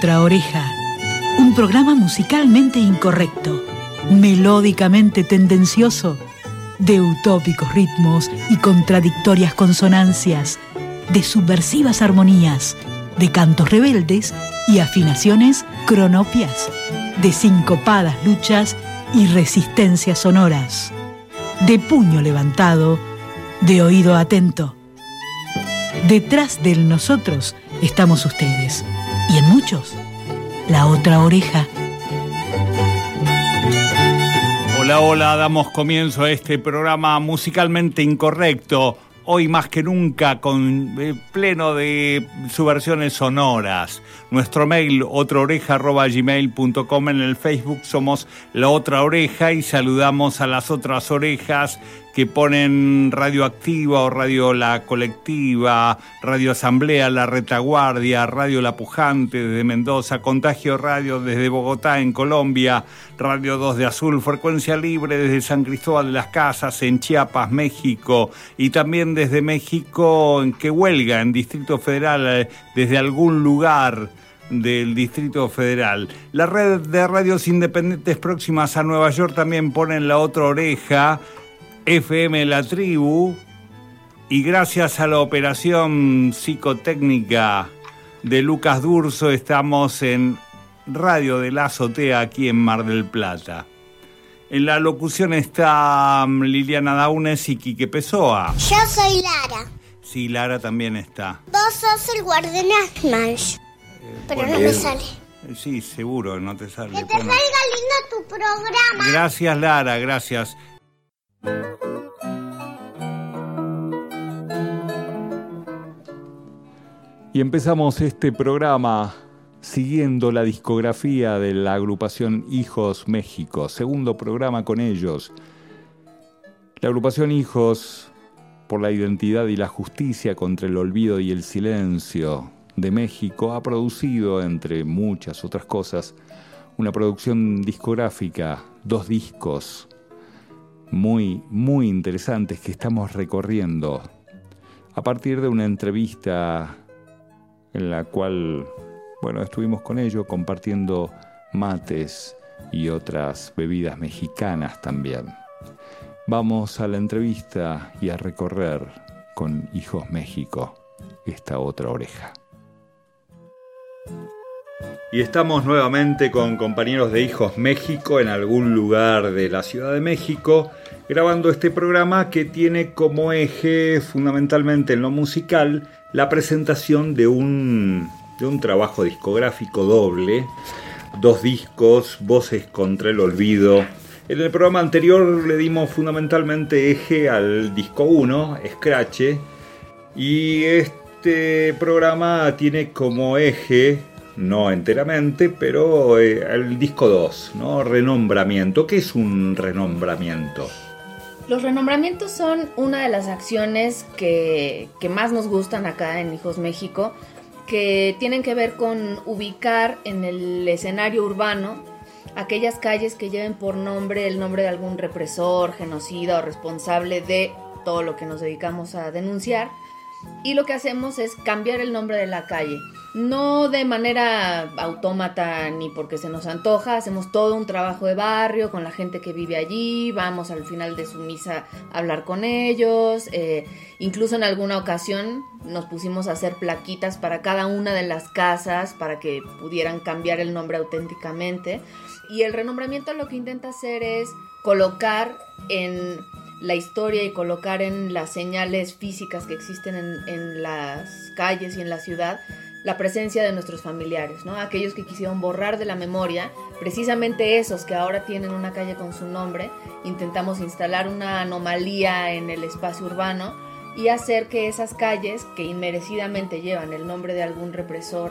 otra oreja. Un programa musicalmente incorrecto, melódicamente tendencioso, de utópicos ritmos y contradictorias consonancias, de subversivas armonías, de cantos rebeldes y afinaciones cronopias, de sincopadas luchas y resistencias sonoras, de puño levantado, de oído atento. Detrás del nosotros estamos ustedes, y en muchos, la otra oreja. Hola, hola, damos comienzo a este programa musicalmente incorrecto, hoy más que nunca pleno de subversiones sonoras. Nuestro mail, otraoreja@gmail.com. En el Facebook somos La Otra Oreja y saludamos a las otras orejas que ponen Radio Activa o Radio La Colectiva, Radio Asamblea, La Retaguardia, Radio La Pujante desde Mendoza, Contagio Radio desde Bogotá en Colombia, Radio 2 de Azul, Frecuencia Libre desde San Cristóbal de las Casas en Chiapas, México, y también desde México en que huelga en Distrito Federal desde algún lugar del Distrito Federal. La red de radios independientes próximas a Nueva York también ponen La Otra Oreja, FM La Tribu, y gracias a la operación psicotécnica de Lucas Durso estamos en Radio de la Azotea aquí en Mar del Plata. En la locución está Liliana Daunes y Quique Pessoa. Yo soy Lara. Sí, Lara también está. Vos sos el guardián Smash. Pero bueno, no me sale. Sí, seguro, no te sale. Que te salga lindo tu programa. Gracias, Lara, gracias. Y empezamos este programa siguiendo la discografía de la agrupación Hijos México, segundo programa con ellos. La agrupación Hijos por la Identidad y la Justicia contra el Olvido y el Silencio de México ha producido, entre muchas otras cosas, una producción discográfica, 2 discos muy, muy interesantes que estamos recorriendo a partir de una entrevista en la cual, estuvimos con ellos compartiendo mates y otras bebidas mexicanas también. Vamos a la entrevista y a recorrer con Hijos México esta otra oreja. Y estamos nuevamente con compañeros de Hijos México en algún lugar de la Ciudad de México, grabando este programa que tiene como eje, fundamentalmente en lo musical, la presentación de un trabajo discográfico doble, 2 discos, Voces contra el Olvido. En el programa anterior le dimos fundamentalmente eje al disco 1, Escrache, y este programa tiene como eje, no enteramente, pero el disco 2, ¿no? Renombramiento. ¿Qué es un renombramiento? Los renombramientos son una de las acciones que más nos gustan acá en Hijos México, que tienen que ver con ubicar en el escenario urbano aquellas calles que lleven por nombre el nombre de algún represor, genocida o responsable de todo lo que nos dedicamos a denunciar. Y lo que hacemos es cambiar el nombre de la calle. No de manera autómata ni porque se nos antoja, hacemos todo un trabajo de barrio con la gente que vive allí, vamos al final de su misa a hablar con ellos, incluso en alguna ocasión nos pusimos a hacer plaquitas para cada una de las casas para que pudieran cambiar el nombre auténticamente. Y el renombramiento lo que intenta hacer es colocar en la historia y colocar en las señales físicas que existen en las calles y en la ciudad la presencia de nuestros familiares, ¿no? Aquellos que quisieron borrar de la memoria, precisamente esos que ahora tienen una calle con su nombre, intentamos instalar una anomalía en el espacio urbano y hacer que esas calles que inmerecidamente llevan el nombre de algún represor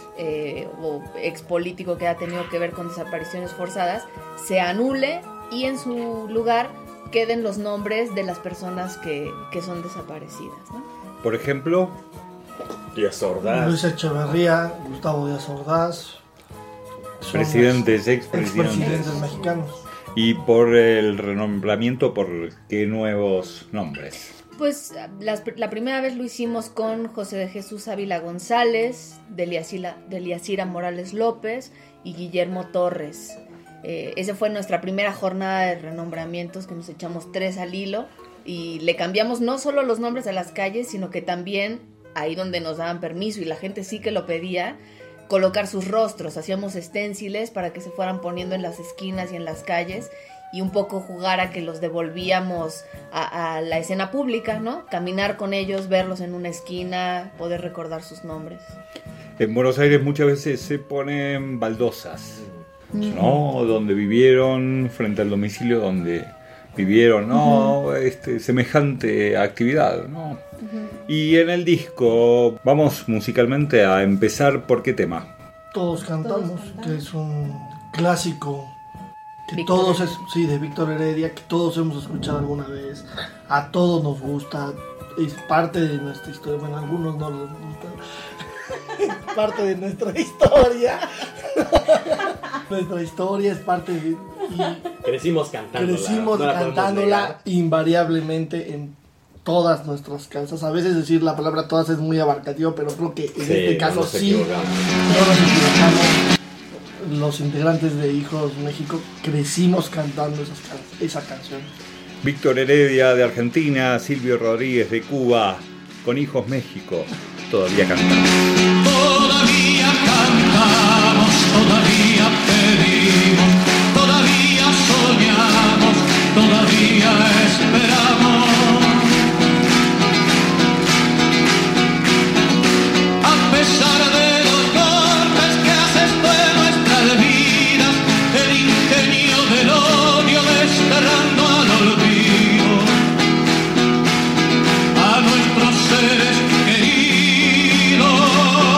o expolítico que ha tenido que ver con desapariciones forzadas, se anule y en su lugar queden los nombres de las personas que son desaparecidas, ¿no? Por ejemplo, Díaz Ordaz, Luis Echeverría, Gustavo Díaz Ordaz, presidentes, expresidentes mexicanos. Y por el renombramiento, ¿por qué nuevos nombres? Pues la primera vez lo hicimos con José de Jesús Ávila González, Deliasira Morales López y Guillermo Torres. Esa fue nuestra primera jornada de renombramientos, que nos echamos 3 al hilo y le cambiamos no solo los nombres de las calles, sino que también ahí donde nos daban permiso y la gente sí que lo pedía, colocar sus rostros. Hacíamos esténciles para que se fueran poniendo en las esquinas y en las calles y un poco jugar a que los devolvíamos a la escena pública, ¿no? Caminar con ellos, verlos en una esquina, poder recordar sus nombres. En Buenos Aires muchas veces se ponen baldosas, ¿no? Donde vivieron, frente al domicilio donde vivieron, ¿no? Semejante actividad, ¿no? Y en el disco vamos musicalmente a empezar por qué tema. Todos cantamos, que es un clásico que de Víctor Heredia, que todos hemos escuchado alguna vez, a todos nos gusta, es parte de nuestra historia, bueno, a algunos no les gusta, es parte de nuestra historia. Nuestra historia es parte de... Crecimos cantándola invariablemente en todas nuestras casas. A veces decir la palabra todas es muy abarcativo, pero creo que en este caso no nos equivocamos. Los integrantes de Hijos México crecimos cantando esa canción. Víctor Heredia de Argentina, Silvio Rodríguez de Cuba, con Hijos México, todavía cantamos. Todavía cantamos, todavía pedimos, todavía soñamos, todavía esperamos. A pesar de los golpes que haces de nuestras vidas, el ingenio del odio desterrando al olvido a nuestros seres queridos.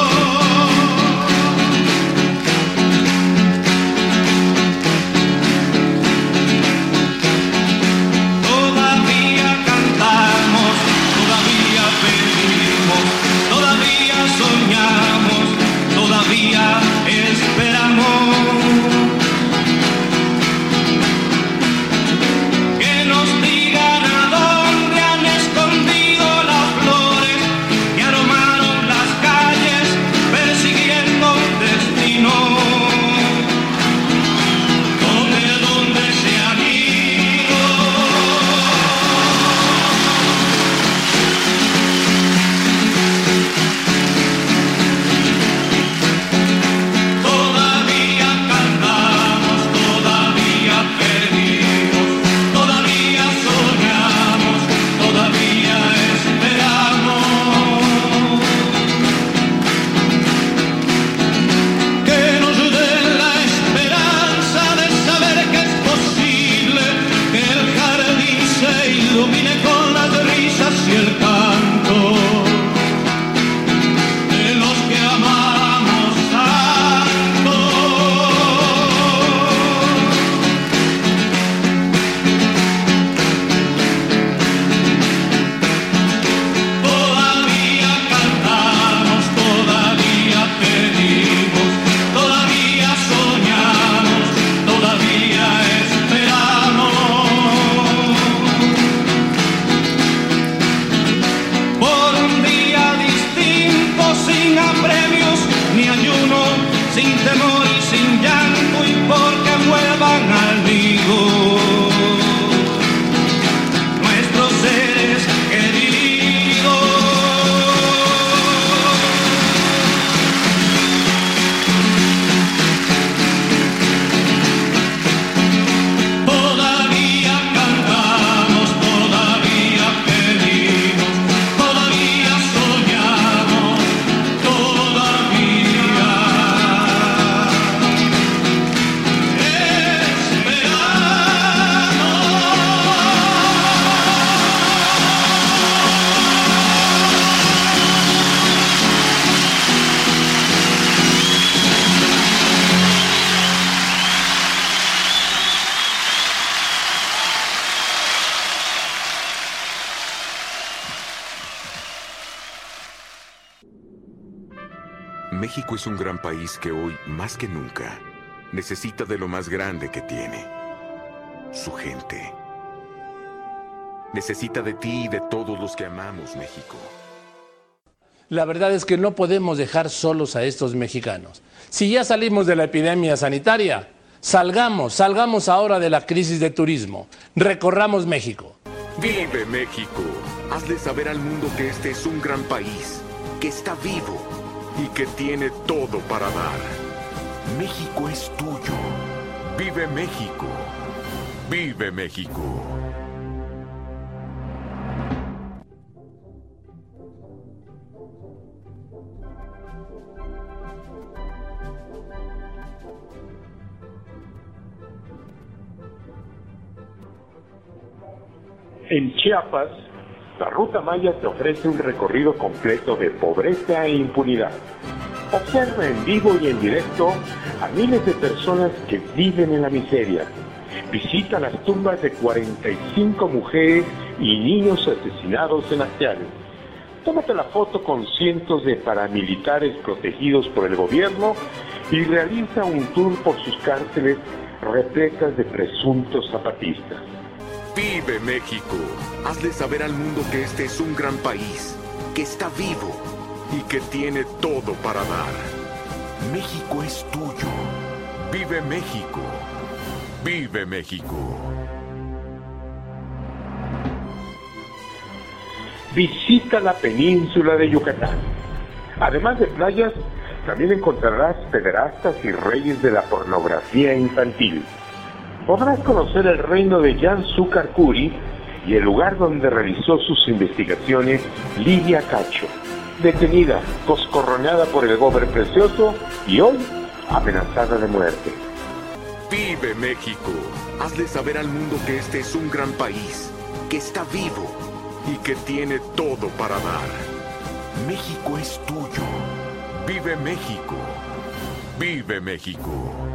México es un gran país que hoy, más que nunca, necesita de lo más grande que tiene: su gente. Necesita de ti y de todos los que amamos México. La verdad es que no podemos dejar solos a estos mexicanos. Si ya salimos de la epidemia sanitaria, salgamos ahora de la crisis de turismo. Recorramos México. Vive México. Hazle saber al mundo que este es un gran país, que está vivo y que tiene todo para dar. México es tuyo. Vive México. Vive México. En Chiapas, la Ruta Maya te ofrece un recorrido completo de pobreza e impunidad. Observa en vivo y en directo a miles de personas que viven en la miseria. Visita las tumbas de 45 mujeres y niños asesinados en Acteal. Tómate la foto con cientos de paramilitares protegidos por el gobierno y realiza un tour por sus cárceles repletas de presuntos zapatistas. Vive México. Hazle saber al mundo que este es un gran país, que está vivo y que tiene todo para dar. México es tuyo. Vive México. Vive México. Visita la península de Yucatán. Además de playas, también encontrarás pederastas y reyes de la pornografía infantil. Podrás conocer el reino de Jan Zúcar Curi y el lugar donde realizó sus investigaciones Lidia Cacho, detenida, coscorroneada por el gobernador precioso y hoy amenazada de muerte. Vive México. Hazle saber al mundo que este es un gran país, que está vivo y que tiene todo para dar. México es tuyo. Vive México. Vive México.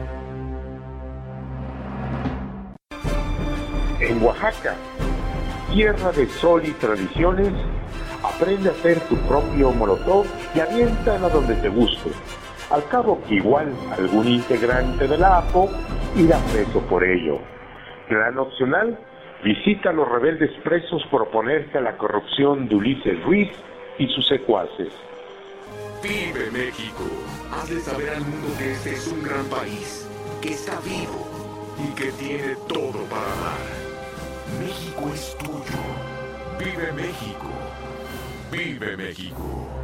En Oaxaca, tierra de sol y tradiciones, aprende a hacer tu propio molotov y aviéntala donde te guste. Al cabo que igual algún integrante de la APO irá preso por ello. Plan opcional, visita a los rebeldes presos por oponerse a la corrupción de Ulises Ruiz y sus secuaces. Vive México. Hazle saber al mundo que este es un gran país, que está vivo y que tiene todo para dar. México es tuyo. Vive México. Vive México.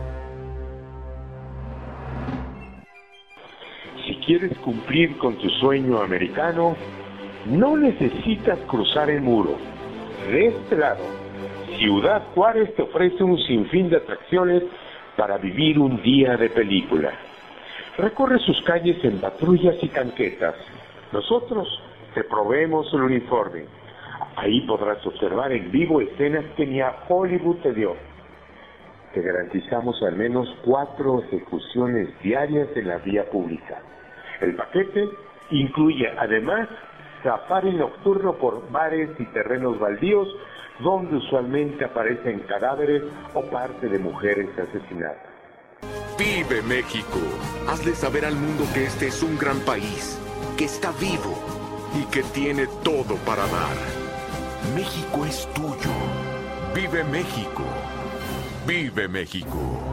Si quieres cumplir con tu sueño americano, no necesitas cruzar el muro. De este lado, Ciudad Juárez te ofrece un sinfín de atracciones para vivir un día de película. Recorre sus calles en patrullas y tanquetas. Nosotros te proveemos el uniforme. Ahí podrás observar en vivo escenas que ni a Hollywood te dio. Te garantizamos al menos 4 ejecuciones diarias en la vía pública. El paquete incluye además safari nocturno por bares y terrenos baldíos donde usualmente aparecen cadáveres o parte de mujeres asesinadas. Vive México. Hazle saber al mundo que este es un gran país, que está vivo y que tiene todo para dar. México es tuyo. Vive México. Vive México.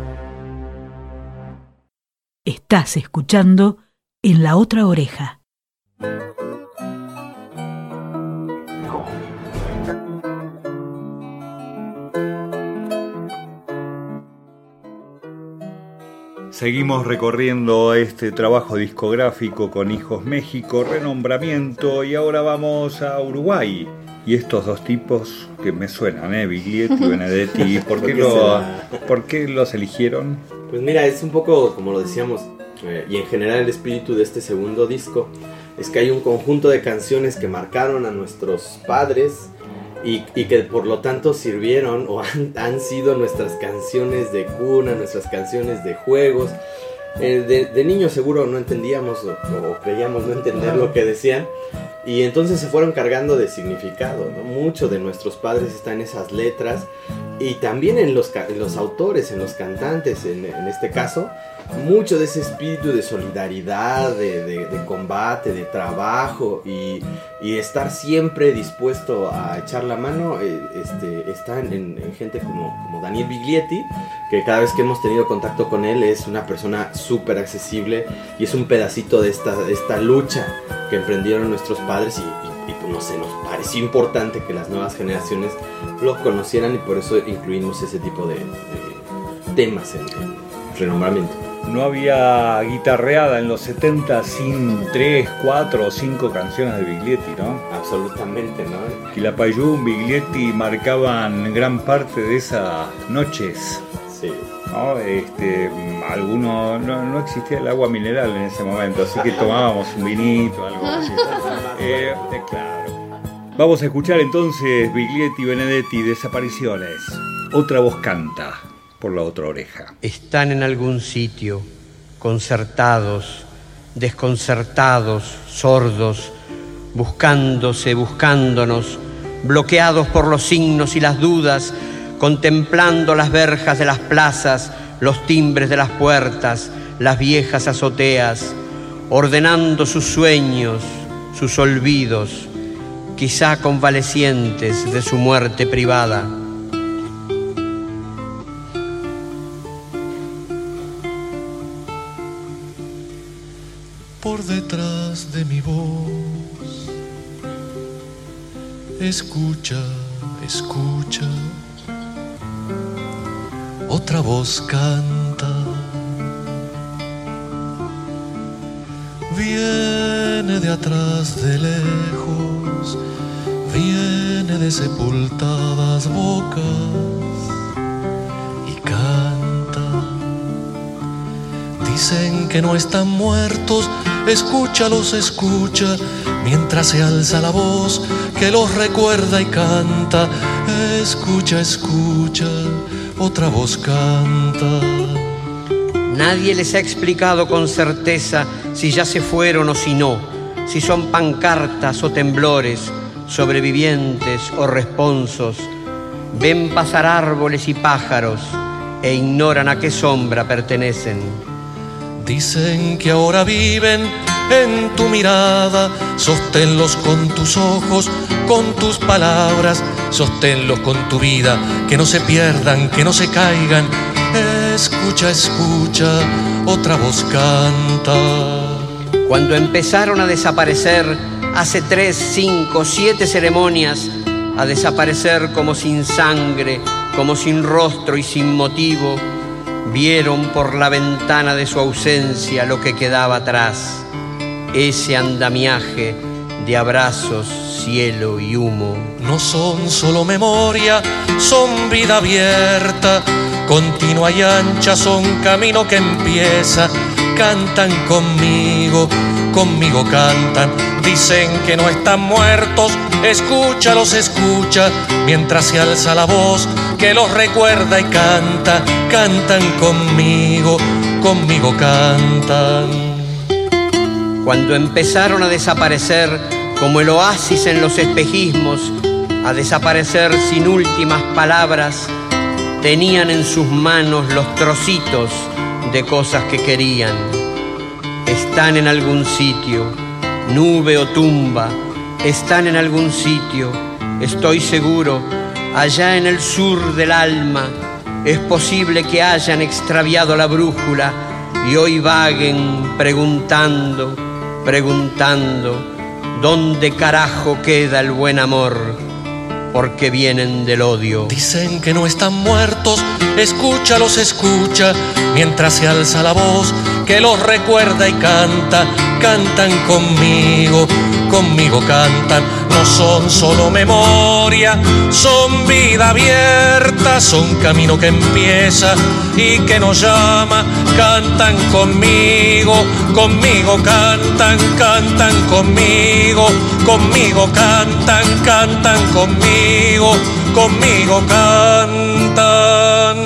Estás escuchando En la Otra Oreja. Seguimos recorriendo este trabajo discográfico con Hijos México, renombramiento, y ahora vamos a Uruguay. Y estos dos tipos que me suenan, Biglietti y Benedetti, ¿por qué los eligieron? Pues mira, es un poco como lo decíamos, y en general el espíritu de este segundo disco, es que hay un conjunto de canciones que marcaron a nuestros padres y que por lo tanto sirvieron o han sido nuestras canciones de cuna, nuestras canciones de juegos. De niños seguro no entendíamos o creíamos no entender lo que decían, y entonces se fueron cargando de significado, ¿no? Mucho de nuestros padres está en esas letras Y también en los autores, en los cantantes, en este caso, mucho de ese espíritu de solidaridad, de combate, de trabajo y estar siempre dispuesto a echar la mano, está en gente como Daniel Biglietti, que cada vez que hemos tenido contacto con él es una persona súper accesible y es un pedacito de esta lucha que emprendieron nuestros padres y pues no sé, nos pareció importante que las nuevas generaciones lo conocieran y por eso incluimos ese tipo de temas en renombramiento. No había guitarreada en los 70 sin 3, 4 o 5 canciones de Biglietti, ¿no? Absolutamente, ¿no? Quilapayún, Biglietti marcaban gran parte de esas noches. Sí. ¿No? Algunos no existía el agua mineral en ese momento, así que tomábamos un vinito, algo así. Claro. Vamos a escuchar entonces Biglietti Benedetti, Desapariciones. Otra voz canta por la otra oreja. Están en algún sitio, concertados, desconcertados, sordos, buscándonos, bloqueados por los signos y las dudas, contemplando las verjas de las plazas, los timbres de las puertas, las viejas azoteas, ordenando sus sueños, sus olvidos, quizá convalecientes de su muerte privada. Por detrás de mi voz, escucha, otra voz canta, viene de atrás de lejos, viene de sepultadas bocas y canta. Dicen que no están muertos, escúchalos, escucha, mientras se alza la voz que los recuerda y canta. Escucha, otra voz canta. Nadie les ha explicado con certeza si ya se fueron o si no, si son pancartas o temblores, sobrevivientes o responsos. Ven pasar árboles y pájaros e ignoran a qué sombra pertenecen. Dicen que ahora viven en tu mirada, sosténlos con tus ojos, con tus palabras, sosténlos con tu vida, que no se pierdan, que no se caigan. Escucha, otra voz canta. Cuando empezaron a desaparecer, hace 3, 5, 7 ceremonias, a desaparecer como sin sangre, como sin rostro y sin motivo, vieron por la ventana de su ausencia lo que quedaba atrás, ese andamiaje de abrazos, cielo y humo. No son solo memoria, son vida abierta, continua y ancha, son camino que empieza. Cantan conmigo cantan. Dicen que no están muertos, escúchalos, escucha, mientras se alza la voz que los recuerda y canta. Cantan conmigo cantan. Cuando empezaron a desaparecer como el oasis en los espejismos, a desaparecer sin últimas palabras, tenían en sus manos los trocitos de cosas que querían. Están en algún sitio, nube o tumba, están en algún sitio, estoy seguro, allá en el sur del alma. Es posible que hayan extraviado la brújula y hoy vaguen preguntando, ¿dónde carajo queda el buen amor? Porque vienen del odio. Dicen que no están muertos, escúchalos, escucha, mientras se alza la voz que los recuerda y canta. Cantan conmigo cantan. No son solo memoria, son vida abierta, son camino que empieza y que nos llama. Cantan conmigo cantan, cantan conmigo cantan, cantan conmigo cantan.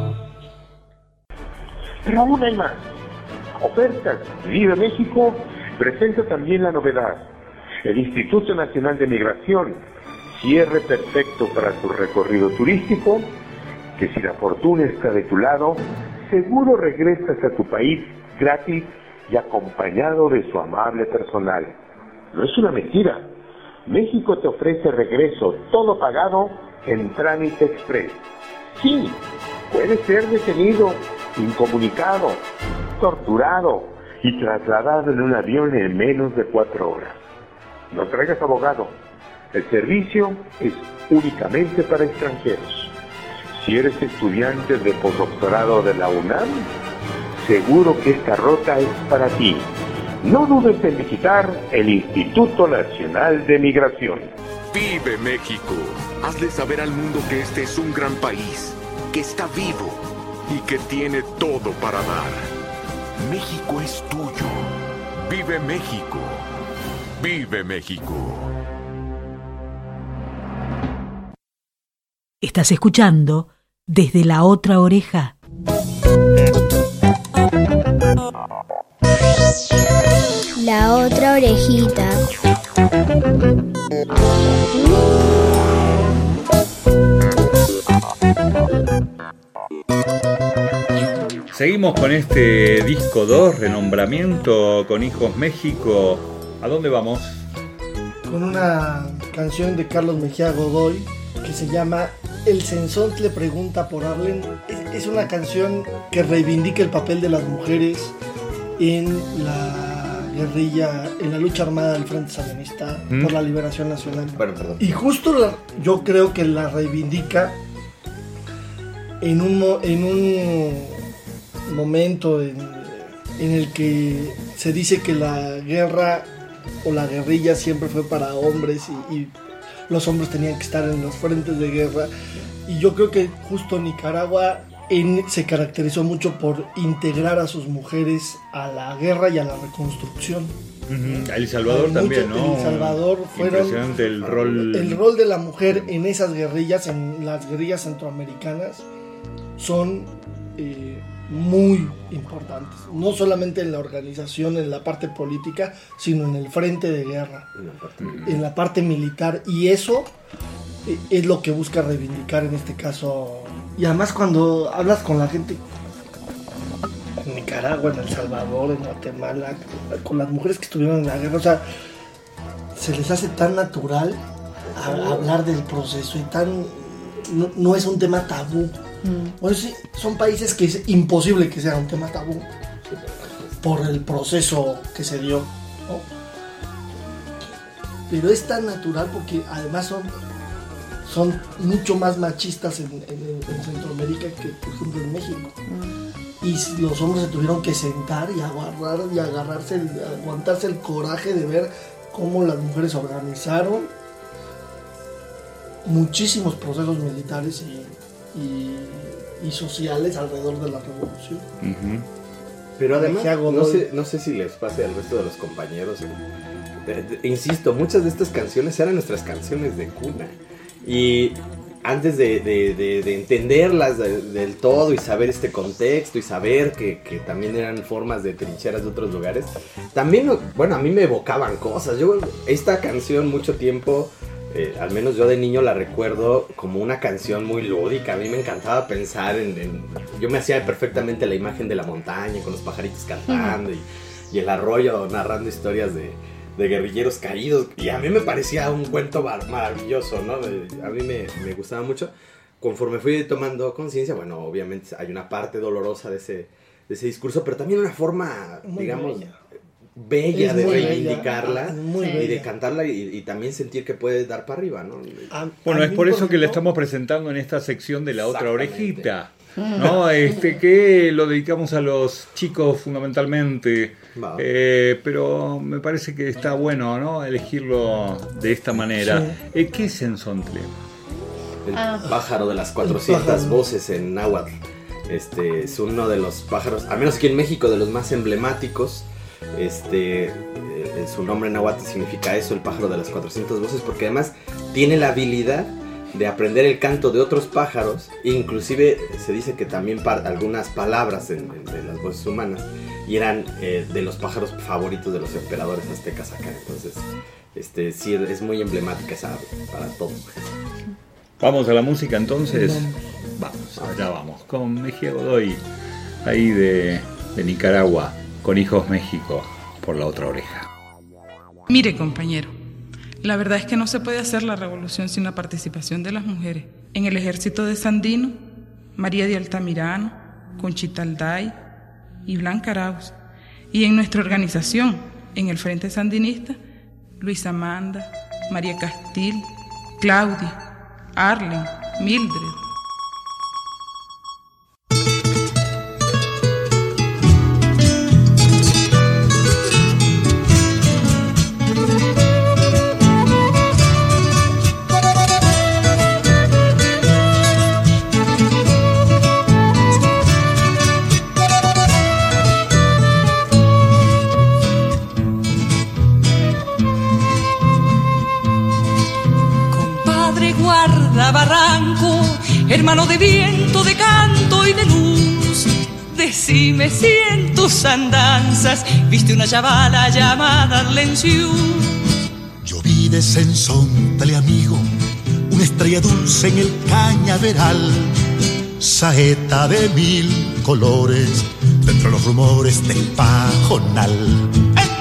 Pero aún hay más. Ofertas. Vive México presenta también la novedad. El Instituto Nacional de Migración, cierre perfecto para tu recorrido turístico, que si la fortuna está de tu lado, seguro regresas a tu país gratis y acompañado de su amable personal. No es una mentira. México te ofrece regreso todo pagado en trámite express. Sí, puedes ser detenido, incomunicado, torturado y trasladado en un avión en menos de 4 horas. No traigas abogado. El servicio es únicamente para extranjeros. Si eres estudiante de posdoctorado de la UNAM, seguro que esta ruta es para ti. No dudes en visitar el Instituto Nacional de Migración. Vive México. Hazle saber al mundo que este es un gran país, que está vivo y que tiene todo para dar. México es tuyo. Vive México. Vive México. Estás escuchando Desde la Otra Oreja. La otra orejita. Seguimos con este disco 2, renombramiento con Hijos México. ¿A dónde vamos? Con una canción de Carlos Mejía Godoy que se llama El Cenzontle pregunta por Arlen. Es una canción que reivindica el papel de las mujeres en la guerrilla, en la lucha armada del Frente Sandinista por la liberación nacional. Bueno, perdón. Y justo yo creo que la reivindica en un momento en el que se dice que la guerra o la guerrilla siempre fue para hombres y los hombres tenían que estar en los frentes de guerra. Y yo creo que justo Nicaragua se caracterizó mucho por integrar a sus mujeres a la guerra y a la reconstrucción. El Salvador también, ¿no? El Salvador fueron impresionante el rol de la mujer en esas guerrillas, en las guerrillas centroamericanas, son muy importantes. No solamente en la organización, en la parte política, sino en el frente de guerra, en la parte militar. Y eso es lo que busca reivindicar en este caso. Y además cuando hablas con la gente en Nicaragua, en El Salvador, en Guatemala, con las mujeres que estuvieron en la guerra, o sea, se les hace tan natural hablar del proceso y no es un tema tabú. Pues son países que es imposible que sea un tema tabú por el proceso que se dio, ¿no? Pero es tan natural porque además son mucho más machistas en Centroamérica que por ejemplo en México. Y los hombres se tuvieron que sentar y agarrarse, aguantarse el coraje de ver cómo las mujeres organizaron muchísimos procesos militares y sociales alrededor de la revolución. Pero además, no sé si les pase al resto de los compañeros. Insisto, muchas de estas canciones eran nuestras canciones de cuna. Y antes de entenderlas del todo y saber este contexto y saber que también eran formas de trincheras de otros lugares, también, bueno, a mí me evocaban cosas. Esta canción mucho tiempo, al menos yo de niño la recuerdo como una canción muy lúdica. A mí me encantaba pensar yo me hacía perfectamente la imagen de la montaña con los pajaritos cantando y el arroyo narrando historias de guerrilleros caídos, y a mí me parecía un cuento maravilloso, ¿no? A mí me gustaba mucho. Conforme fui tomando conciencia, bueno, obviamente hay una parte dolorosa de ese discurso, pero también una forma, muy digamos, bella de reivindicarla y de cantarla y también sentir que puede dar para arriba, ¿no? Bueno, es por eso que la estamos presentando en esta sección de La Otra Orejita, ¿no? Que lo dedicamos a los chicos fundamentalmente, pero me parece que está bueno, ¿no? Elegirlo de esta manera. Sí. ¿Qué es Cenzontle? El pájaro de las 400 voces en náhuatl. Es uno de los pájaros, al menos aquí en México, de los más emblemáticos. Su nombre en náhuatl significa eso, el pájaro de las 400 voces, porque además tiene la habilidad de aprender el canto de otros pájaros, e inclusive se dice que también algunas palabras de las voces humanas, y eran de los pájaros favoritos de los emperadores aztecas acá. Entonces sí, es muy emblemática esa ave para todos. Vamos a la música entonces. Vamos, allá vamos, con Mejía Godoy, ahí de Nicaragua, con Hijos México, por la otra oreja. Mire, compañero, la verdad es que no se puede hacer la revolución sin la participación de las mujeres. En el ejército de Sandino, María de Altamirano, Conchita Alday y Blanca Arauz. Y en nuestra organización, en el Frente Sandinista, Luisa Amanda, María Castil, Claudia, Arlen, Mildred. Barranco, hermano de viento, de canto y de luz, decime si en tus andanzas viste una chavala llamada Lenciú. Yo vi de Sensontle, amigo, una estrella dulce en el cañaveral, saeta de 1000 colores, dentro de los rumores del pajonal.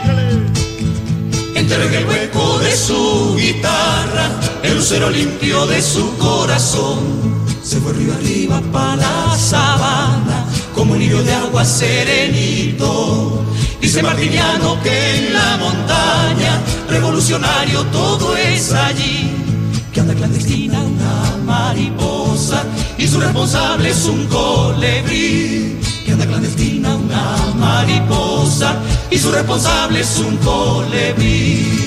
Entró en el hueco de su guitarra el lucero limpio de su corazón. Se fue río arriba pa' la sabana como un hilo de agua serenito. Dice Martiniano que en la montaña revolucionario todo es allí. Que anda clandestina una mariposa y su responsable es un colibrí. Que anda clandestina una mariposa y su responsable es un colibrí.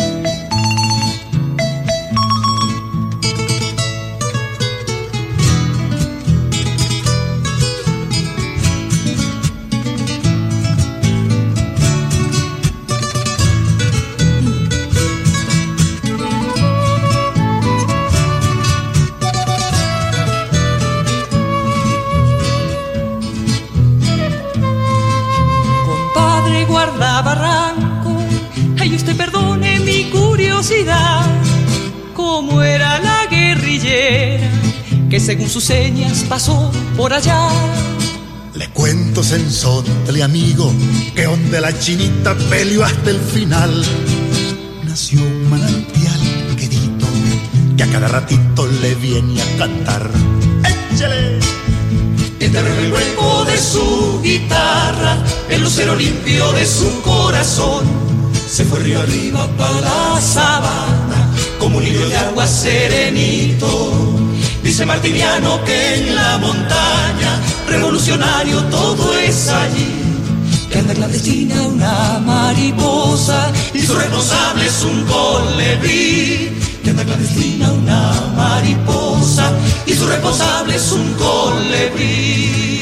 Barranco, ay, usted perdone mi curiosidad, ¿cómo era la guerrillera que según sus señas pasó por allá? Le cuento, Sensontle, amigo, que donde la chinita peleó hasta el final, nació un manantial quedito que a cada ratito le viene a cantar. ¡Échale! Enterró en el hueco de su guitarra el lucero limpio de su corazón. Se fue río arriba pa' la sabana como un hilo de agua serenito. Dice Martiniano que en la montaña revolucionario todo es allí. Que anda clandestina una mariposa y su responsable es un colibrí. Que anda clandestina una mariposa y su responsable es un colibrí.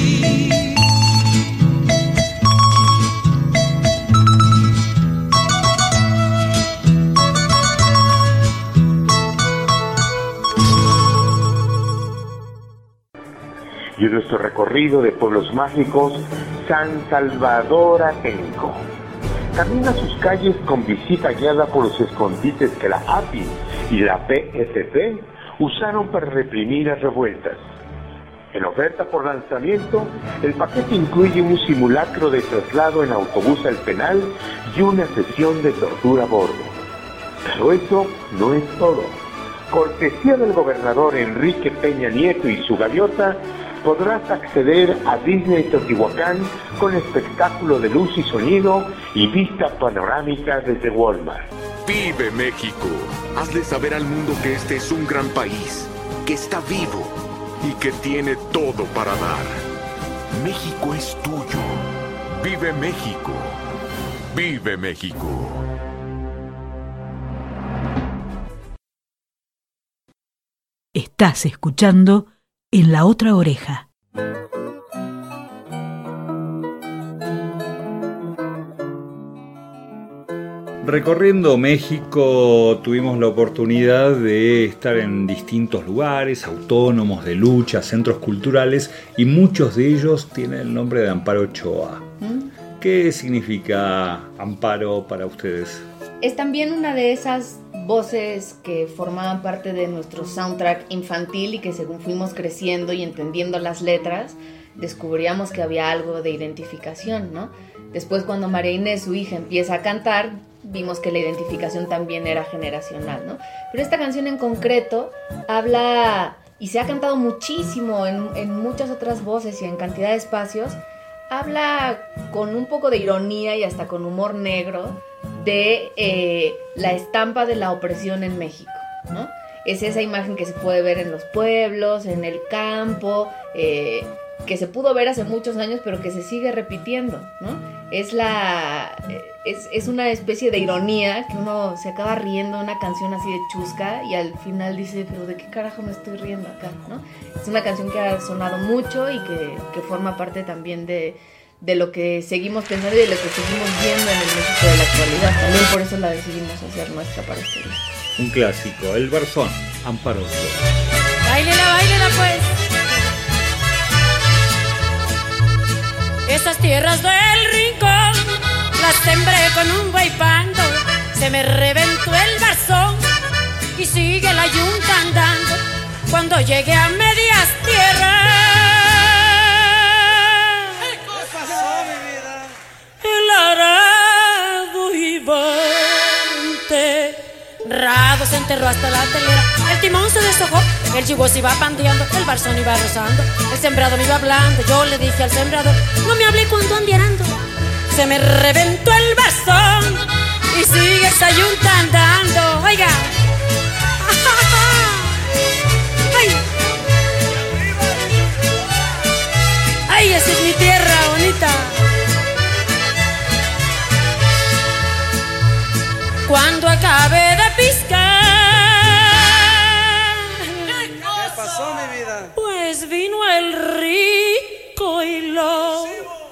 Y en nuestro recorrido de pueblos mágicos, San Salvador Atenco. Camina sus calles con visita guiada por los escondites que la API y la PSC usaron para reprimir las revueltas. En oferta por lanzamiento, el paquete incluye un simulacro de traslado en autobús al penal y una sesión de tortura a bordo. Pero eso no es todo. Cortesía del gobernador Enrique Peña Nieto y su gaviota, podrás acceder a Disney Teotihuacán con espectáculo de luz y sonido y vista panorámica desde Walmart. Vive México. Hazle saber al mundo que este es un gran país, que está vivo y que tiene todo para dar. México es tuyo. Vive México. Vive México. Estás escuchando En la otra oreja. Recorriendo México tuvimos la oportunidad de estar en distintos lugares, autónomos, de lucha, centros culturales, y muchos de ellos tienen el nombre de Amparo Ochoa. ¿Qué significa Amparo para ustedes? Es también una de esas voces que formaban parte de nuestro soundtrack infantil y que según fuimos creciendo y entendiendo las letras, descubríamos que había algo de identificación, ¿no? Después, cuando María Inés, su hija, empieza a cantar, vimos que la identificación también era generacional, ¿no? Pero esta canción en concreto habla, y se ha cantado muchísimo en muchas otras voces y en cantidad de espacios, habla con un poco de ironía y hasta con humor negro de la estampa de la opresión en México, ¿no? Es esa imagen que se puede ver en los pueblos, en el campo, que se pudo ver hace muchos años, pero que se sigue repitiendo, ¿no? Es una especie de ironía que uno se acaba riendo de una canción así de chusca y al final dice, pero ¿de qué carajo me estoy riendo acá, no? Es una canción que ha sonado mucho y que forma parte también de lo que seguimos pensando y de lo que seguimos viendo en el México de la actualidad. También por eso la decidimos hacer nuestra para este disco. Un clásico, El Barzón, Amparo Flores. Báilela pues. Esas tierras del rincón las sembré con un buey pando, se me reventó el barzón y sigue la yunta andando. Cuando llegué a medias tierras, ¿qué pasó, mi vida? el arado enterrado se enterró hasta la telera, el timón se deshojó, el chivo se iba pandeando, el barzón iba rozando, el sembrado me iba hablando. Yo le dije al sembrador, no me hable cuando ande arando. Se me reventó el barzón y sigue esa yunta andando. Oiga, ay, ay, esa es mi tierra bonita. Cuando acabe de piscar, ¿qué pasó, mi vida? pues vino el rico y lo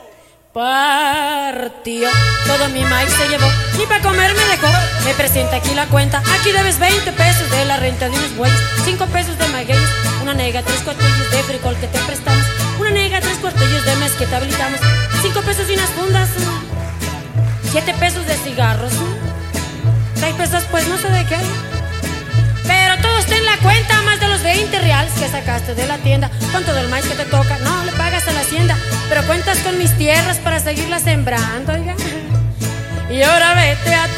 partió. Todo mi maíz se llevó, ni para comer me dejó. Me presenta aquí la cuenta, aquí debes 20 pesos de la renta de unos bueyes, 5 pesos de magueyes, una nega, 3 cuartillos de frijol que te prestamos, una nega, 3 cuartillos de mes que te habilitamos, 5 pesos y unas fundas, 7 pesos de cigarros, 6 pesos pues no sé de qué, pero todo está en la cuenta, más de los 20 reales que sacaste de la tienda. Con todo el maíz que te toca, no le pagas a la hacienda, pero cuentas con mis tierras para seguirlas sembrando, oiga. Y ahora vete a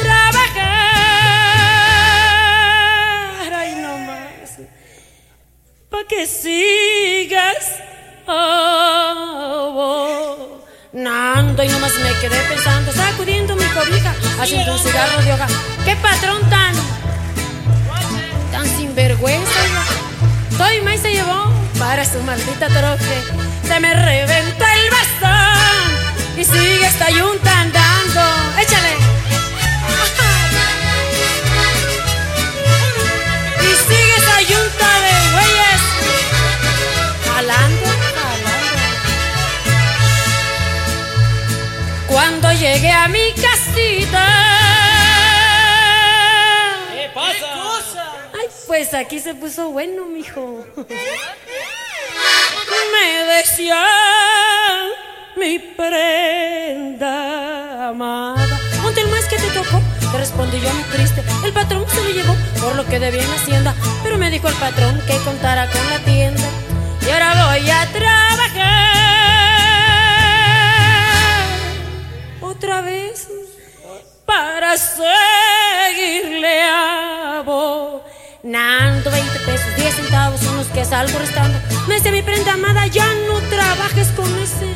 trabajar, ay no más, pa' que sigas abonando. Y nomás me quedé pensando, sacudiendo mi cobija, haciendo un cigarro de hoja. ¡Qué patrón tan sinvergüenza! Todo mi maíz se llevó para su maldita troje. Se me reventó el bastón y sigue esta yunta andando. ¡Échale! Y sigue esa yunta de güeyes jalando, jalando. Cuando llegué a mi casita, ¿qué pasa? ay, pues aquí se puso bueno, mijo. Me decía mi prenda amada, ponte el maíz que te tocó. Le respondí yo muy triste, el patrón se lo llevó por lo que debía en la hacienda. Pero me dijo el patrón que contara con la tienda. Y ahora voy a trabajar otra vez para seguirle abonando. 20 pesos, 10 centavos son los que salgo restando. Me dice mi prenda amada, ya no trabajes con ese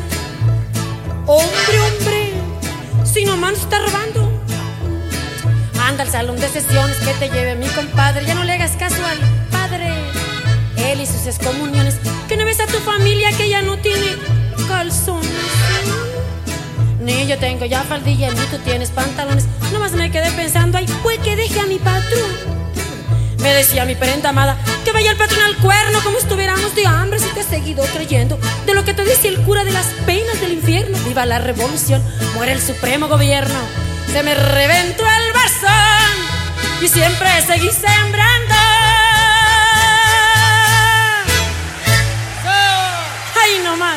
hombre, si nomás está robando. Anda al salón de sesiones que te lleve mi compadre. Ya no le hagas caso al padre, él y sus excomuniones. Que no ves a tu familia que ya no tiene calzones, ni yo tengo ya faldilla, ni tú tienes pantalones. Nomás me quedé pensando, ay, pues que deje a mi patrón. Me decía mi prenda amada, que vaya el patrón al cuerno, como estuviéramos de hambre. Si te has seguido creyendo de lo que te dice el cura de las penas del infierno. Viva la revolución, muere el supremo gobierno. Se me reventó el barzón y siempre seguí sembrando. ¡Ay, no más!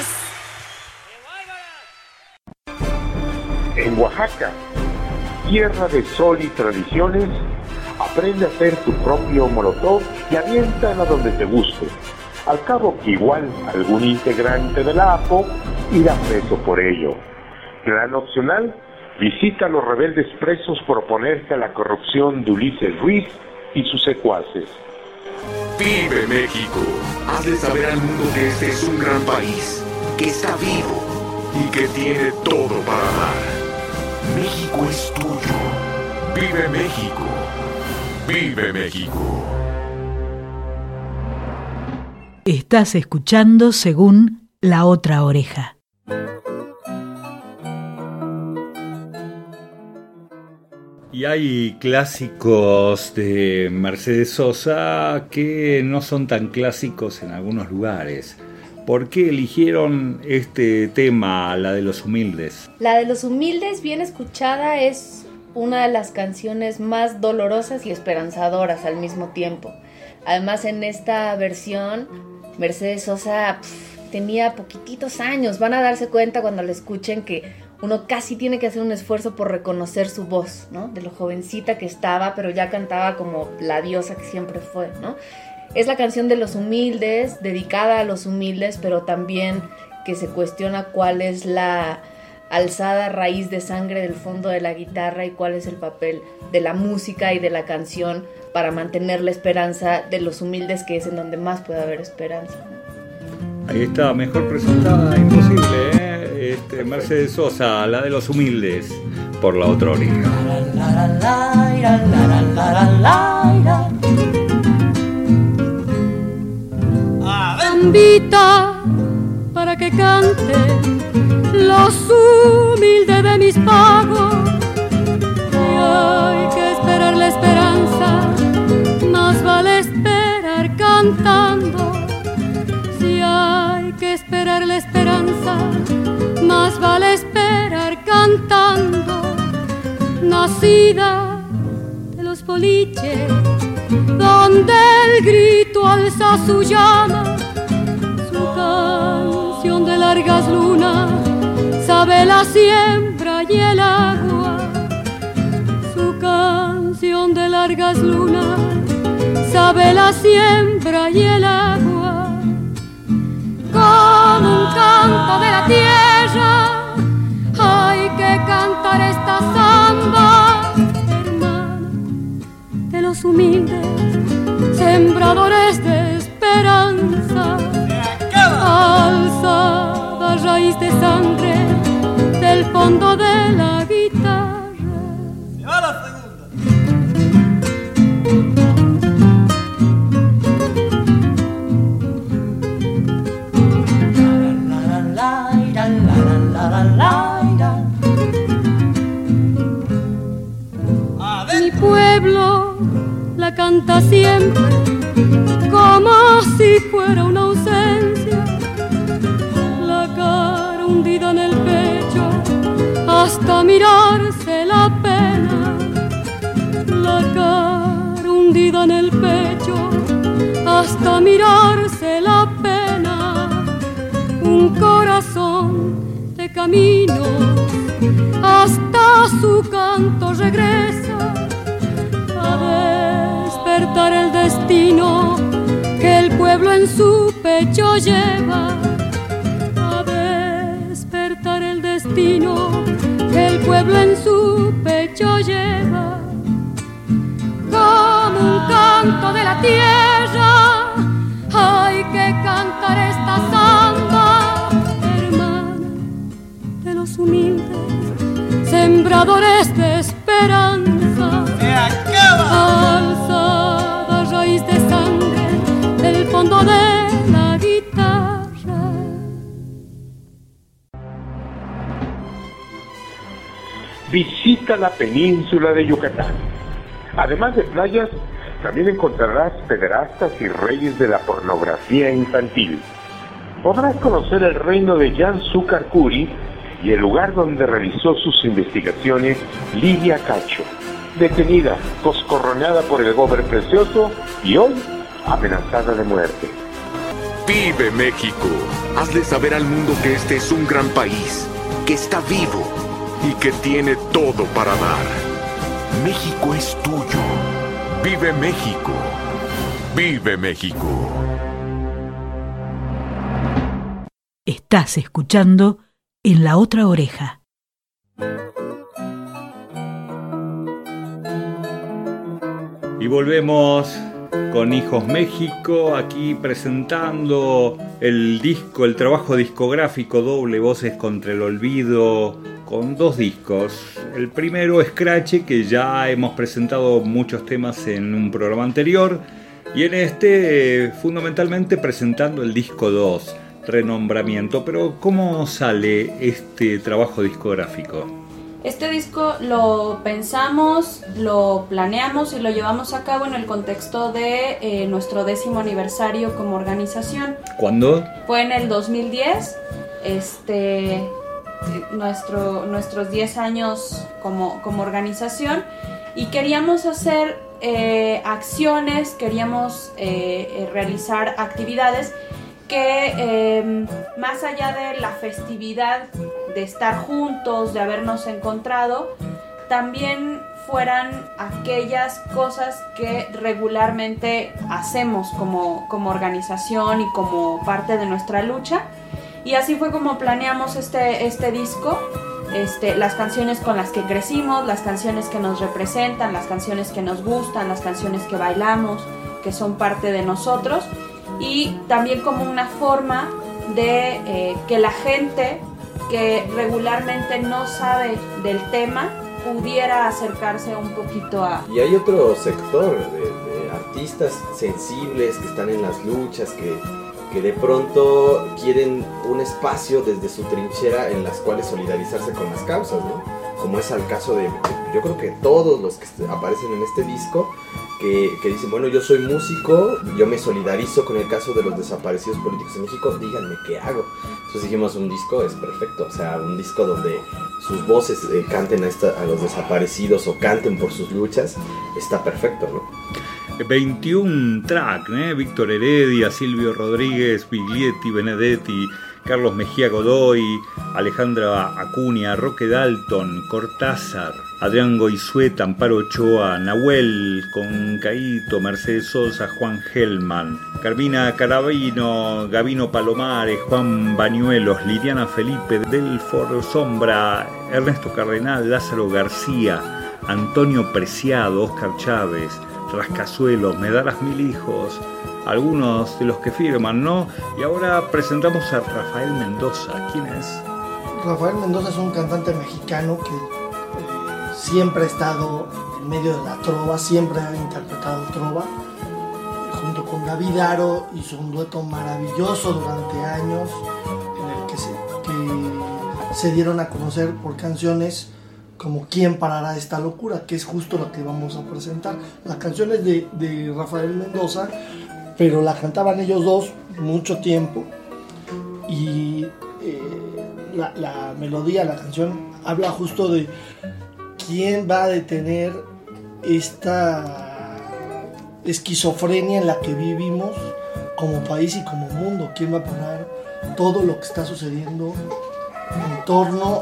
En Oaxaca, tierra de sol y tradiciones, a aprende a hacer tu propio molotov y aviéntala donde te guste. Al cabo que igual algún integrante de la APO irá preso por ello. Plan opcional, visita a los rebeldes presos por oponerse a la corrupción de Ulises Ruiz y sus secuaces. Vive México. Hazle saber al mundo que este es un gran país, que está vivo y que tiene todo para dar. México es tuyo. Vive México. Vive México. Estás escuchando Según la Otra Oreja. Y hay clásicos de Mercedes Sosa que no son tan clásicos en algunos lugares. ¿Por qué eligieron este tema, la de los humildes? La de los humildes, bien escuchada, es una de las canciones más dolorosas y esperanzadoras al mismo tiempo. Además, en esta versión, Mercedes Sosa tenía poquititos años. Van a darse cuenta cuando la escuchen que uno casi tiene que hacer un esfuerzo por reconocer su voz, ¿no? De lo jovencita que estaba, pero ya cantaba como la diosa que siempre fue, ¿no? Es la canción de los humildes, dedicada a los humildes, pero también que se cuestiona cuál es la alzada raíz de sangre del fondo de la guitarra y cuál es el papel de la música y de la canción para mantener la esperanza de los humildes, que es en donde más puede haber esperanza, ¿no? Ahí está, mejor presentada, imposible, ¿eh? Mercedes Sosa, la de los humildes, por La Otra Oreja. Invita para que cante los humildes de mis pagos. Y hay que esperar la esperanza, más vale esperar cantando. Si hay que esperar la esperanza, más vale esperar cantando. Nacida de los boliches, donde el grito alza su llama, su canción de largas lunas sabe la siembra y el agua. Su canción de largas lunas sabe la siembra y el agua. Como un canto de la tierra hay que cantar esta samba, hermana de los humildes, sembradores de esperanza. Alzada raíz de sangre del fondo de la guitarra. Se va la segunda. Mi pueblo la canta siempre como si fuera una ausencia, la cara hundida en el pecho hasta mirarse la pena, la cara hundida en el pecho hasta mirarse la pena. Un corazón de camino hasta su canto regresa a despertar el destino que el pueblo en su pecho lleva, a despertar el destino que el pueblo en su pecho lleva. Como un canto de la tierra hay que cantar esta samba, hermana de los humildes, sembradores de esperanza. Alzada raíz de sangre del fondo de la guitarra. Visita la península de Yucatán. Además de playas, también encontrarás pederastas y reyes de la pornografía infantil. Podrás conocer el reino de Jan Zúcar Curi y el lugar donde realizó sus investigaciones Lidia Cacho, detenida, coscorroneada por el gober precioso y hoy amenazada de muerte. Vive México. Hazle saber al mundo que este es un gran país, que está vivo y que tiene todo para dar. México es tuyo. Vive México. Vive México. Estás escuchando En la Otra Oreja. Y volvemos con Hijos México, aquí presentando el disco, el trabajo discográfico doble Voces contra el Olvido, con 2 discos. El primero, Escrache, que ya hemos presentado muchos temas en un programa anterior, y en este fundamentalmente presentando el disco 2, Renombramiento. Pero ¿cómo sale este trabajo discográfico? Este disco lo pensamos, lo planeamos y lo llevamos a cabo en el contexto de nuestro 10º aniversario como organización. ¿Cuándo? Fue en el 2010, nuestros 10 años como organización, y queríamos hacer acciones, queríamos realizar actividades que más allá de la festividad de estar juntos, de habernos encontrado, también fueran aquellas cosas que regularmente hacemos como organización y como parte de nuestra lucha. Y así fue como planeamos este disco, las canciones con las que crecimos, las canciones que nos representan, las canciones que nos gustan, las canciones que bailamos, que son parte de nosotros, y también como una forma de que la gente que regularmente no sabe del tema pudiera acercarse un poquito a... Y hay otro sector de artistas sensibles que están en las luchas, que de pronto quieren un espacio desde su trinchera en las cuales solidarizarse con las causas, ¿no? Como es el caso de, yo creo que todos los que aparecen en este disco, que dicen, bueno, yo soy músico, yo me solidarizo con el caso de los desaparecidos políticos en México, díganme qué hago. Entonces dijimos, un disco es perfecto, o sea, un disco donde sus voces canten a los desaparecidos o canten por sus luchas, está perfecto, ¿no? 21 track, Víctor Heredia, Silvio Rodríguez, Biglietti, Benedetti, Carlos Mejía Godoy, Alejandra Acuña, Roque Dalton, Cortázar, Adrián Goizueta, Amparo Ochoa, Nahuel Concaíto, Mercedes Sosa, Juan Gelman, Carmina Carabino, Gabino Palomares, Juan Bañuelos, Liliana Felipe, Delfor Sombra, Ernesto Cardenal, Lázaro García, Antonio Preciado, Óscar Chávez, Rascazuelos, Me darás mil hijos, algunos de los que firman, ¿no? Y ahora presentamos a Rafael Mendoza. ¿Quién es? Rafael Mendoza es un cantante mexicano que siempre ha estado en medio de la trova, siempre ha interpretado trova. Junto con David Aro hizo un dueto maravilloso durante años, en el que se dieron a conocer por canciones como ¿Quién parará esta locura?, que es justo lo que vamos a presentar. La canción es de Rafael Mendoza, pero la cantaban ellos dos mucho tiempo, y la melodía, la canción habla justo de quién va a detener esta esquizofrenia en la que vivimos como país y como mundo. ¿Quién va a parar todo lo que está sucediendo en torno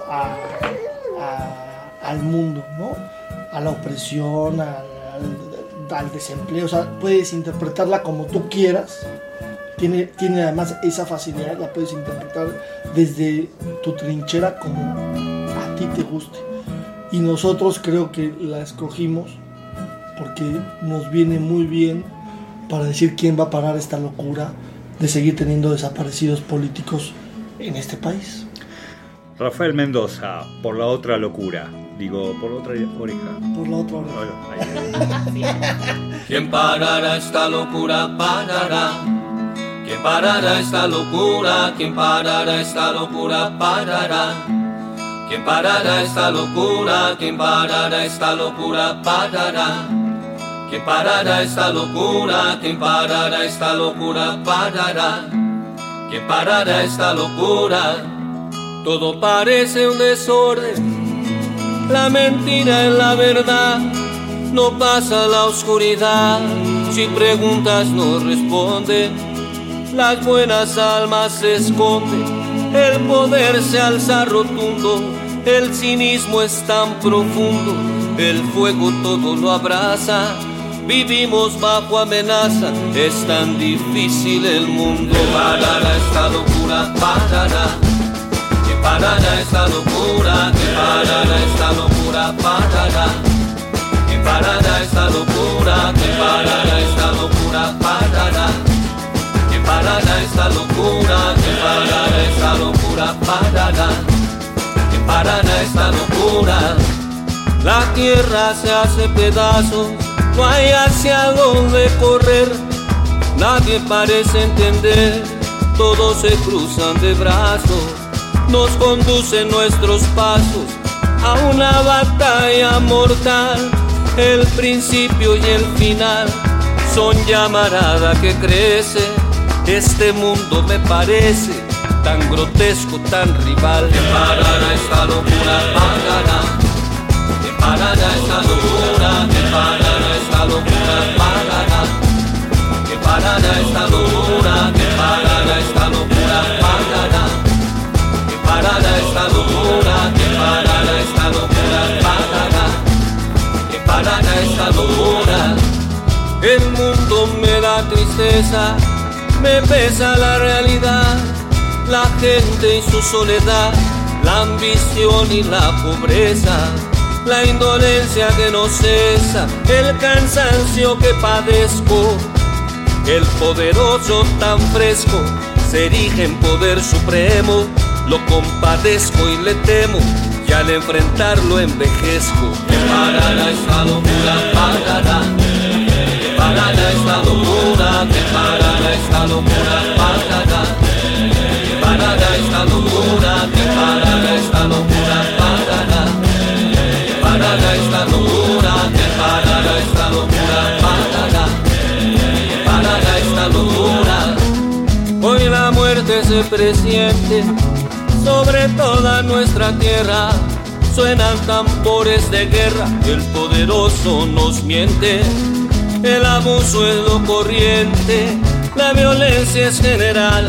al mundo, ¿no? A la opresión, al desempleo. O sea, puedes interpretarla como tú quieras. Tiene además esa facilidad, la puedes interpretar desde tu trinchera como a ti te guste. Y nosotros creo que la escogimos porque nos viene muy bien para decir quién va a parar esta locura de seguir teniendo desaparecidos políticos en este país. Rafael Mendoza, Por la otra locura. Digo, por la otra oreja. Por la otra oreja. ¿Quién parará esta locura? Parará. ¿Quién parará esta locura? ¿Quién parará esta locura? Parará. ¿Quién parará esta locura? ¿Quién parará esta locura? Parará. ¿Quién parará esta locura? ¿Quién parará esta locura? Parará. ¿Quién parará esta locura? Todo parece un desorden. La mentira es la verdad, no pasa la oscuridad, si preguntas no responden, las buenas almas se esconden, el poder se alza rotundo, el cinismo es tan profundo, el fuego todo lo abraza, vivimos bajo amenaza, es tan difícil el mundo. Que parará esta locura, parará. Que parará esta locura, que parará esta locura, parará. Que parará esta locura, que parará esta locura, parará. Que parará esta locura, que parará esta locura, parará. Que parará esta locura. La tierra se hace pedazos, no hay hacia dónde correr. Nadie parece entender, todos se cruzan de brazos. Nos conducen nuestros pasos a una batalla mortal. El principio y el final son llamarada que crece. Este mundo me parece tan grotesco, tan rival. Que parará esta locura, parará. Que parará esta locura, que parará esta locura, parará. Que parará esta locura, que parará esta locura, parará. Que parará esta locura, que parará esta locura, parará. Que parará esta locura. El mundo me da tristeza, me pesa la realidad, la gente y su soledad, la ambición y la pobreza, la indolencia que no cesa, el cansancio que padezco. El poderoso tan fresco se erige en poder supremo, lo compadezco y le temo, y al enfrentarlo envejezco. Que parará esta locura, parará. Que parará esta locura, que parará esta locura, parará. Que parará esta locura, que parará esta locura, parará. Que parará esta locura, que parará esta locura, parará. Que parará esta locura. Hoy la muerte se presiente sobre toda nuestra tierra. Suenan tambores de guerra, el poderoso nos miente. El abuso es lo corriente, la violencia es general.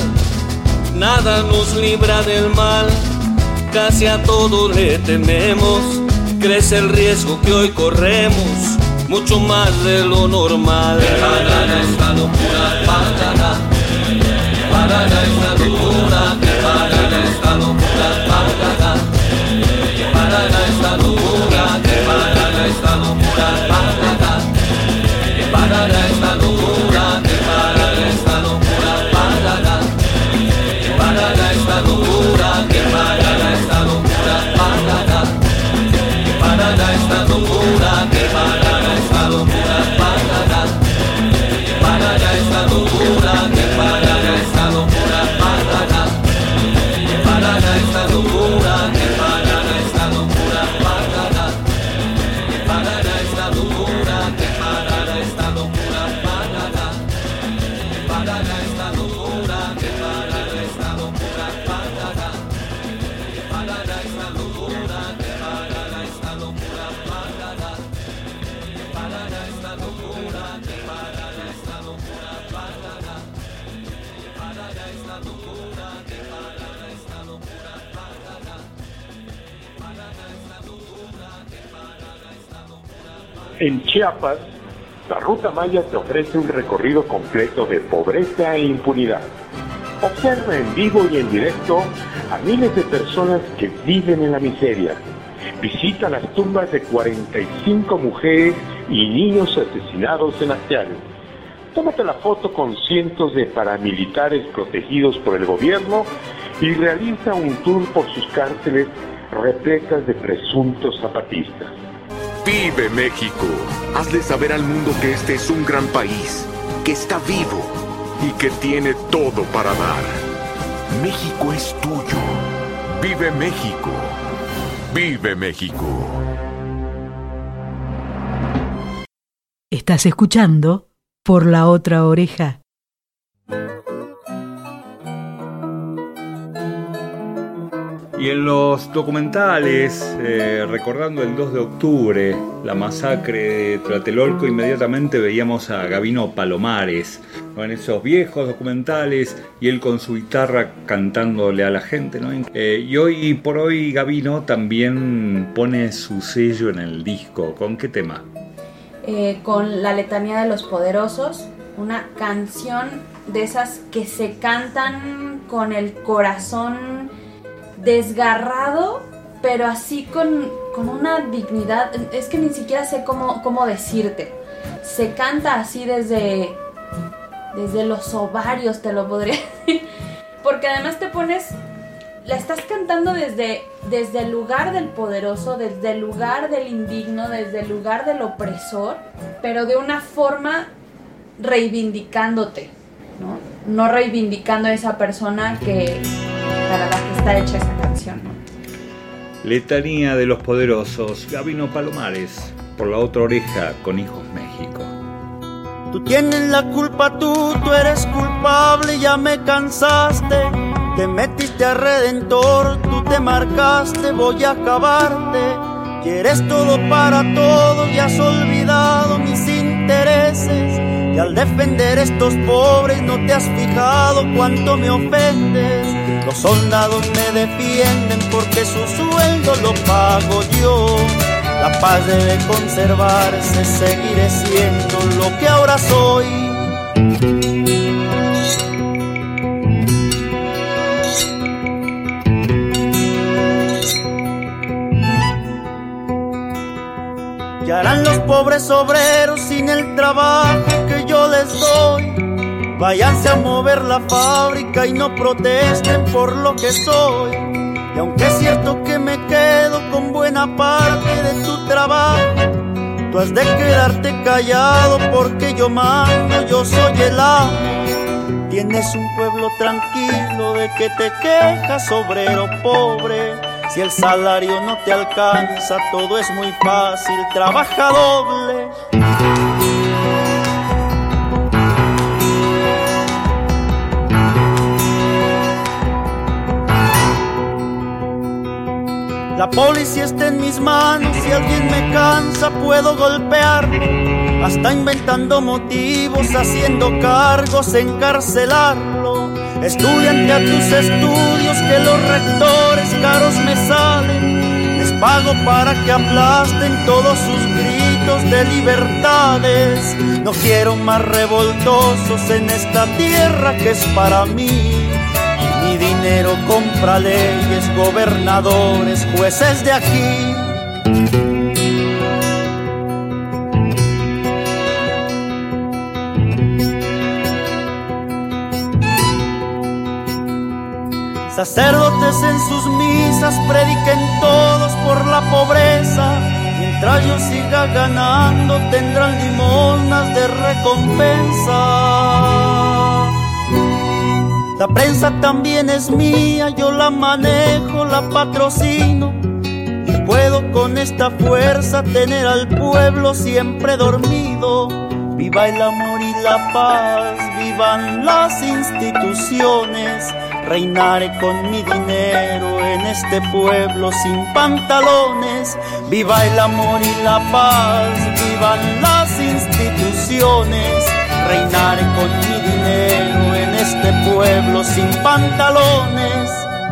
Nada nos libra del mal, casi a todo le tememos. Crece el riesgo que hoy corremos, mucho más de lo normal. Que parará esta locura, parará. Que parará esta locura, que parará esta locura, parará. Que parará esta locura, que parará esta locura, parará. Que parará esta locura, que parará esta locura, parará. Que parará esta locura, que parará esta locura, parará. Que parará esta locura, que parará esta locura, parará. Que parará esta locura, que parará esta locura, parará. Que parará esta locura, que parará esta locura, parará. Que parará esta locura, que parará esta locura, parará. Que parará esta locura, que parará esta locura, parará. Que parará esta locura, que parará esta locura, parará. Que parará esta locura, que parará esta locura, parará. Que parará esta locura, que parará esta locura, parará. Que parará esta locura, que parará esta locura. En Chiapas, la Ruta Maya te ofrece un recorrido completo de pobreza e impunidad. Observa en vivo y en directo a miles de personas que viven en la miseria. Visita las tumbas de 45 mujeres y niños asesinados en Acteal. Tómate la foto con cientos de paramilitares protegidos por el gobierno y realiza un tour por sus cárceles repletas de presuntos zapatistas. Vive México. Hazle saber al mundo que este es un gran país, que está vivo y que tiene todo para dar. México es tuyo. Vive México. Vive México. Estás escuchando Por la Otra Oreja. Y en los documentales, recordando el 2 de octubre, la masacre de Tlatelolco, inmediatamente veíamos a Gabino Palomares, ¿no? En esos viejos documentales, y él con su guitarra cantándole a la gente, ¿no? Y hoy por hoy Gabino también pone su sello en el disco. ¿Con qué tema? con la Letanía de los Poderosos, una canción de esas que se cantan con el corazón desgarrado, pero así con una dignidad. Es que ni siquiera sé cómo decirte. Se canta así desde los ovarios, te lo podría decir, porque además la estás cantando desde el lugar del poderoso, desde el lugar del indigno, desde el lugar del opresor, pero de una forma reivindicándote, no reivindicando a esa persona que para la que está hecha esa canción, ¿no? Letanía de los Poderosos, Gabino Palomares, por La Otra Oreja, con Hijos México. Tú tienes la culpa, tú eres culpable, ya me cansaste. Te metiste a Redentor, tú te marcaste, voy a acabarte. Quieres todo para todo y has olvidado mis intereses. Y al defender estos pobres no te has fijado cuánto me ofendes. Los soldados me defienden porque su sueldo lo pago yo. La paz debe conservarse, seguiré siendo lo que ahora soy. ¿Qué harán los pobres obreros sin el trabajo que yo les doy? Váyanse a mover la fábrica y no protesten por lo que soy. Y aunque es cierto que me quedo con buena parte de tu trabajo, tú has de quedarte callado porque yo mando, yo soy el amo. Tienes un pueblo tranquilo, de que te quejas, obrero pobre. Si el salario no te alcanza, todo es muy fácil, trabaja doble. La policía está en mis manos, si alguien me cansa puedo golpearlo, hasta inventando motivos, haciendo cargos, encarcelarlo. Estudiante a tus estudios que los rectores caros me salen, les pago para que aplasten todos sus gritos de libertades. No quiero más revoltosos en esta tierra que es para mí. Mi dinero compra leyes, gobernadores, jueces de aquí. Sacerdotes en sus misas prediquen todos por la pobreza. Mientras yo siga ganando tendrán limosnas de recompensa. La prensa también es mía, yo la manejo, la patrocino. Y puedo con esta fuerza tener al pueblo siempre dormido. Viva el amor y la paz, vivan las instituciones. Reinaré con mi dinero en este pueblo sin pantalones. Viva el amor y la paz, vivan las instituciones. Reinaré con mi dinero en este pueblo sin pantalones.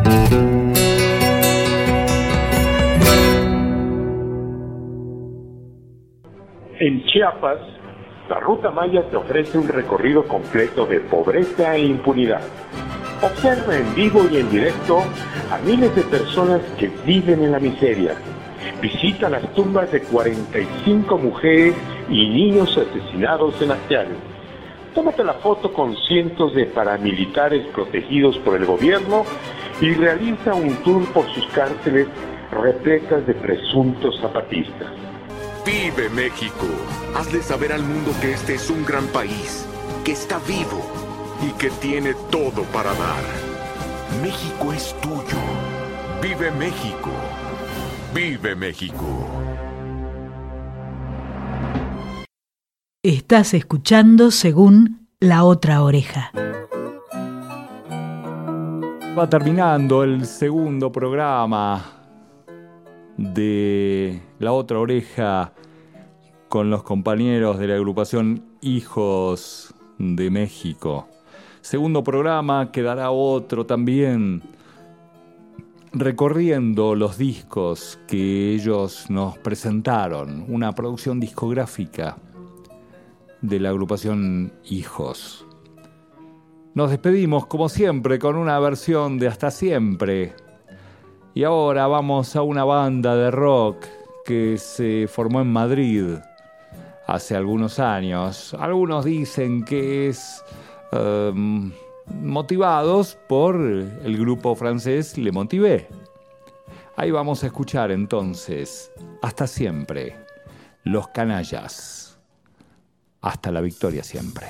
En Chiapas, la Ruta Maya te ofrece un recorrido completo de pobreza e impunidad. Observa en vivo y en directo a miles de personas que viven en la miseria. Visita las tumbas de 45 mujeres y niños asesinados en Acteal. Tómate la foto con cientos de paramilitares protegidos por el gobierno y realiza un tour por sus cárceles repletas de presuntos zapatistas. Vive México. Hazle saber al mundo que este es un gran país, que está vivo y que tiene todo para dar. México es tuyo. Vive México. Vive México. Estás escuchando según La Otra Oreja. Va terminando el segundo programa de La Otra Oreja con los compañeros de la agrupación Hijos de México. Segundo programa, quedará otro también recorriendo los discos que ellos nos presentaron, una producción discográfica de la agrupación Hijos. Nos despedimos como siempre con una versión de Hasta Siempre. Y ahora vamos a una banda de rock que se formó en Madrid hace algunos años. Algunos dicen que es motivados por el grupo francés Le Motivé. Ahí vamos a escuchar entonces Hasta Siempre, Los Canallas. Hasta la victoria siempre.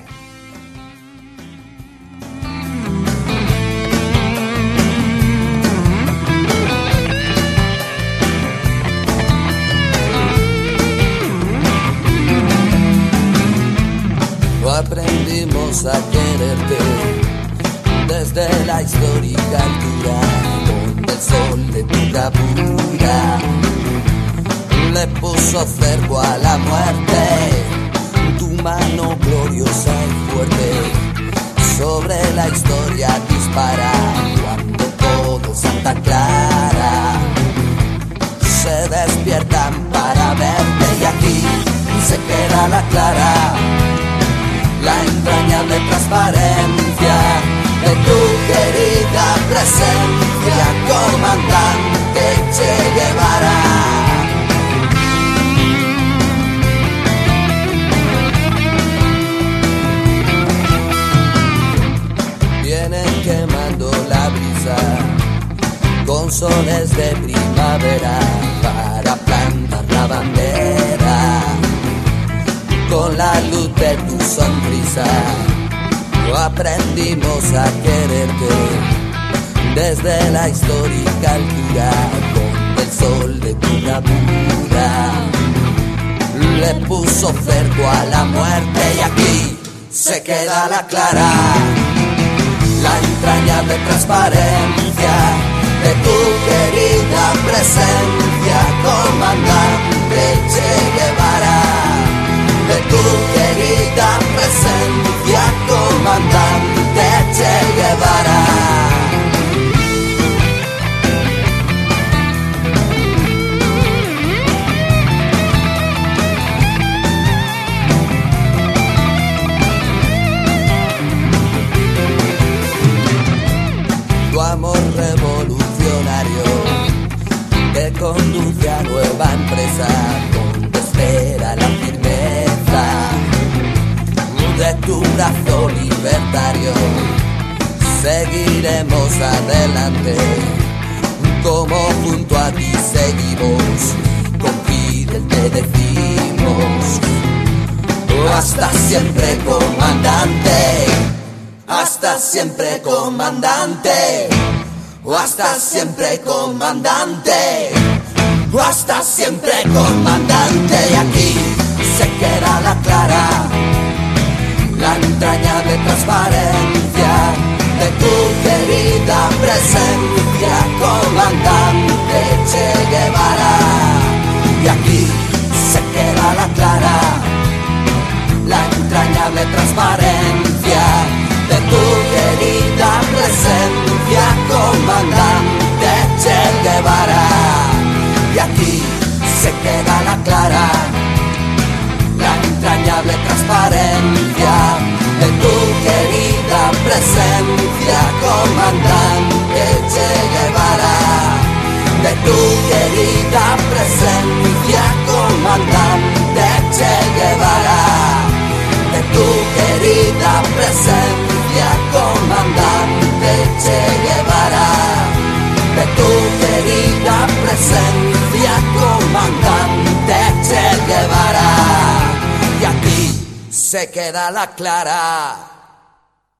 Aprendimos a quererte desde la histórica altura, donde el sol de tu bravura le puso cerco a la muerte. Tu mano gloriosa y fuerte sobre la historia dispara, cuando todo Santa Clara se despiertan para verte, y aquí se queda la clara, la entrañable transparencia de tu querida presencia, comandante Che Guevara. Vienen quemando la brisa con soles de primavera para plantar la bandera. Con la luz de tu sonrisa aprendimos a quererte desde la histórica altura, donde el sol de tu bravura le puso cerco a la muerte, y aquí se queda la clara, la entrañable transparencia de tu querida presencia, comandante Che Guevara. De tu querida presencia, comandante Che Guevara. Tu amor revolucionario te conduce a nueva empresa, donde espera la de tu brazo libertario. Seguiremos adelante, como junto a ti seguimos, con Fidel te decimos, hasta siempre comandante, hasta siempre comandante, hasta siempre comandante, hasta siempre comandante, y aquí se queda la clara, la entrañable transparencia de tu querida presencia, comandante Che Guevara. Y aquí se queda la clara, la entrañable transparencia de tu querida presencia, comandante Che Guevara. Y aquí se queda la clara, la entrañable transparencia de tu querida presencia, comandante Che Guevara. De tu querida presencia, comandante Che Guevara. De tu querida presencia, comandante Che Guevara. De tu querida presencia, comandante Che Guevara. Y aquí se queda la clara.